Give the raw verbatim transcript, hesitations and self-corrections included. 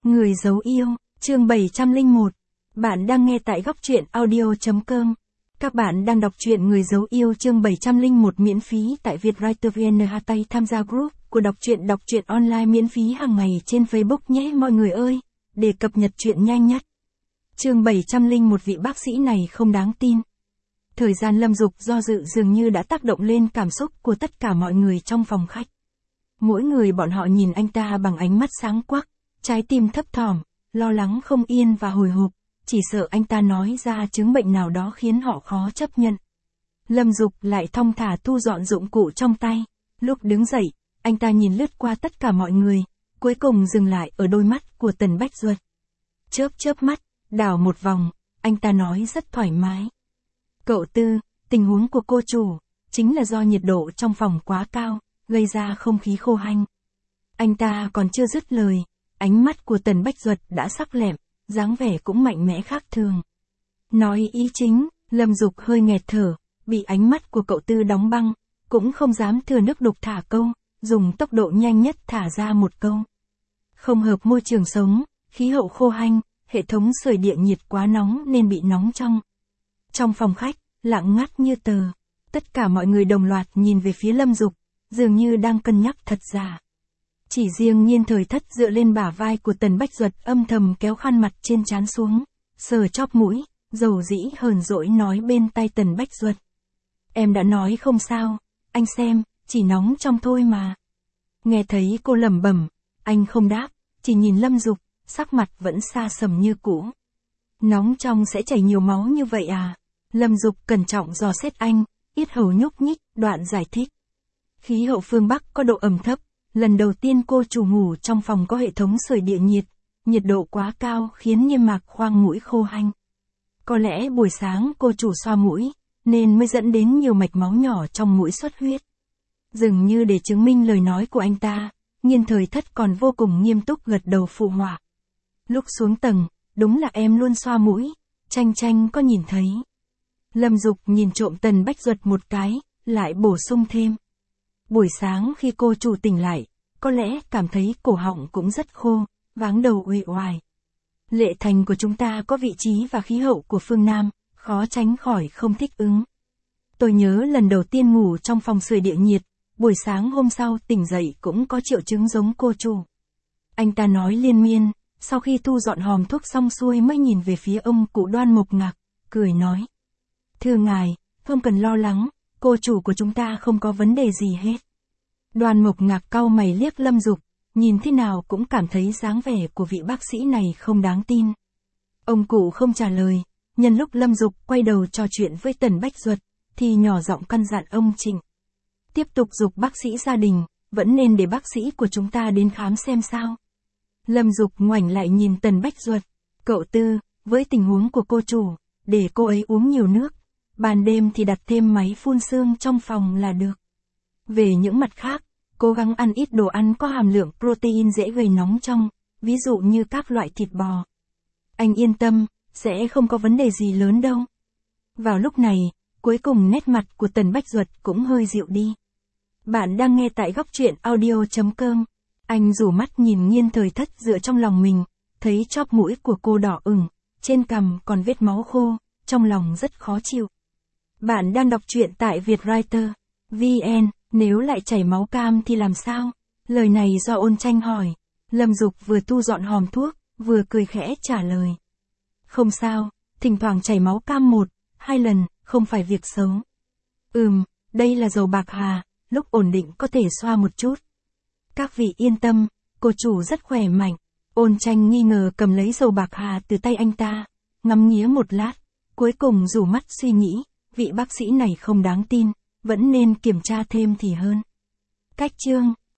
Người giấu yêu, chương bảy trăm lẻ một. Bạn đang nghe tại góc truyện audio chấm com. Các bạn đang đọc truyện Người giấu yêu chương bảy trăm lẻ một miễn phí tại Vietwriter vê en. Tay tham gia group của đọc truyện đọc truyện online miễn phí hàng ngày trên Facebook nhé mọi người ơi, để cập nhật truyện nhanh nhất. Chương bảy trăm lẻ một. Vị bác sĩ này không đáng tin. Thời gian Lâm Dục do dự dường như đã tác động lên cảm xúc của tất cả mọi người trong phòng khách. Mỗi người bọn họ nhìn anh ta bằng ánh mắt sáng quắc, trái tim thấp thỏm, lo lắng không yên và hồi hộp, chỉ sợ anh ta nói ra chứng bệnh nào đó khiến họ khó chấp nhận. Lâm Dục lại thong thả thu dọn dụng cụ trong tay, lúc đứng dậy, anh ta nhìn lướt qua tất cả mọi người, cuối cùng dừng lại ở đôi mắt của Tần Bách Duật. Chớp chớp mắt, đảo một vòng, anh ta nói rất thoải mái. Cậu Tư, tình huống của cô chủ, chính là do nhiệt độ trong phòng quá cao, gây ra không khí khô hanh. Anh ta còn chưa dứt lời, ánh mắt của Tần Bách Duật đã sắc lẹm, dáng vẻ cũng mạnh mẽ khác thường. Nói ý chính, Lâm Dục hơi nghẹt thở, bị ánh mắt của cậu Tư đóng băng, cũng không dám thừa nước đục thả câu, dùng tốc độ nhanh nhất thả ra một câu. Không hợp môi trường sống, khí hậu khô hanh, hệ thống sưởi địa nhiệt quá nóng nên bị nóng trong. Trong phòng khách, lặng ngắt như tờ, tất cả mọi người đồng loạt nhìn về phía Lâm Dục, dường như đang cân nhắc thật giả. Chỉ riêng Nhiên Thời Thất dựa lên bả vai của Tần Bách Duật âm thầm kéo khăn mặt trên trán xuống, sờ chóp mũi, dầu dĩ hờn dỗi nói bên tai Tần Bách Duật. Em đã nói không sao, anh xem, chỉ nóng trong thôi mà. Nghe thấy cô lẩm bẩm, anh không đáp, chỉ nhìn Lâm Dục, sắc mặt vẫn xa sầm như cũ. Nóng trong sẽ chảy nhiều máu như vậy à? Lâm Dục cẩn trọng dò xét anh, yết hầu nhúc nhích, đoạn giải thích. Khí hậu phương Bắc có độ ẩm thấp, lần đầu tiên cô chủ ngủ trong phòng có hệ thống sưởi địa nhiệt, nhiệt độ quá cao khiến niêm mạc khoang mũi khô hanh. Có lẽ buổi sáng cô chủ xoa mũi, nên mới dẫn đến nhiều mạch máu nhỏ trong mũi xuất huyết. Dường như để chứng minh lời nói của anh ta, Nhiên Thời Thất còn vô cùng nghiêm túc gật đầu phụ họa. Lúc xuống tầng, đúng là em luôn xoa mũi, Tranh Tranh có nhìn thấy. Lâm Dục nhìn trộm Tần Bách Duật một cái, lại bổ sung thêm. Buổi sáng khi cô chủ tỉnh lại, có lẽ cảm thấy cổ họng cũng rất khô, váng đầu uể oải. Lệ thành của chúng ta có vị trí và khí hậu của phương Nam, khó tránh khỏi không thích ứng. Tôi nhớ lần đầu tiên ngủ trong phòng sưởi địa nhiệt, buổi sáng hôm sau tỉnh dậy cũng có triệu chứng giống cô chủ. Anh ta nói liên miên, sau khi thu dọn hòm thuốc xong xuôi mới nhìn về phía ông cụ Đoan Mộc Ngạc, cười nói. Thưa ngài, không cần lo lắng, cô chủ của chúng ta không có vấn đề gì hết. Đoan Mộc Ngạc cau mày liếc Lâm Dục, nhìn thế nào cũng cảm thấy dáng vẻ của vị bác sĩ này không đáng tin. Ông cụ không trả lời, nhân lúc Lâm Dục quay đầu trò chuyện với Tần Bách Duật, thì nhỏ giọng căn dặn ông Trịnh. Tiếp tục giục bác sĩ gia đình, vẫn nên để bác sĩ của chúng ta đến khám xem sao. Lâm Dục ngoảnh lại nhìn Tần Bách Duật, cậu Tư, với tình huống của cô chủ, để cô ấy uống nhiều nước, ban đêm thì đặt thêm máy phun sương trong phòng là được. Về những mặt khác, cố gắng ăn ít đồ ăn có hàm lượng protein dễ gây nóng trong, ví dụ như các loại thịt bò. Anh yên tâm, sẽ không có vấn đề gì lớn đâu. Vào lúc này, cuối cùng nét mặt của Tần Bách Duật cũng hơi dịu đi. Bạn đang nghe tại góc truyện audio chấm com. Anh rủ mắt nhìn Nhiên Thời Thất dựa trong lòng mình, thấy chóp mũi của cô đỏ ửng, trên cằm còn vết máu khô, trong lòng rất khó chịu. Bạn đang đọc truyện tại Vietwriter vê en, nếu lại chảy máu cam thì làm sao? Lời này do Ôn Tranh hỏi. Lâm Dục vừa thu dọn hòm thuốc, vừa cười khẽ trả lời. Không sao, thỉnh thoảng chảy máu cam một, hai lần, không phải việc xấu. Ừm, đây là dầu bạc hà, lúc ổn định có thể xoa một chút. Các vị yên tâm, cô chủ rất khỏe mạnh. Ôn Tranh nghi ngờ cầm lấy dầu bạc hà từ tay anh ta, ngắm nghía một lát, cuối cùng rủ mắt suy nghĩ, vị bác sĩ này không đáng tin, vẫn nên kiểm tra thêm thì hơn. Cách chương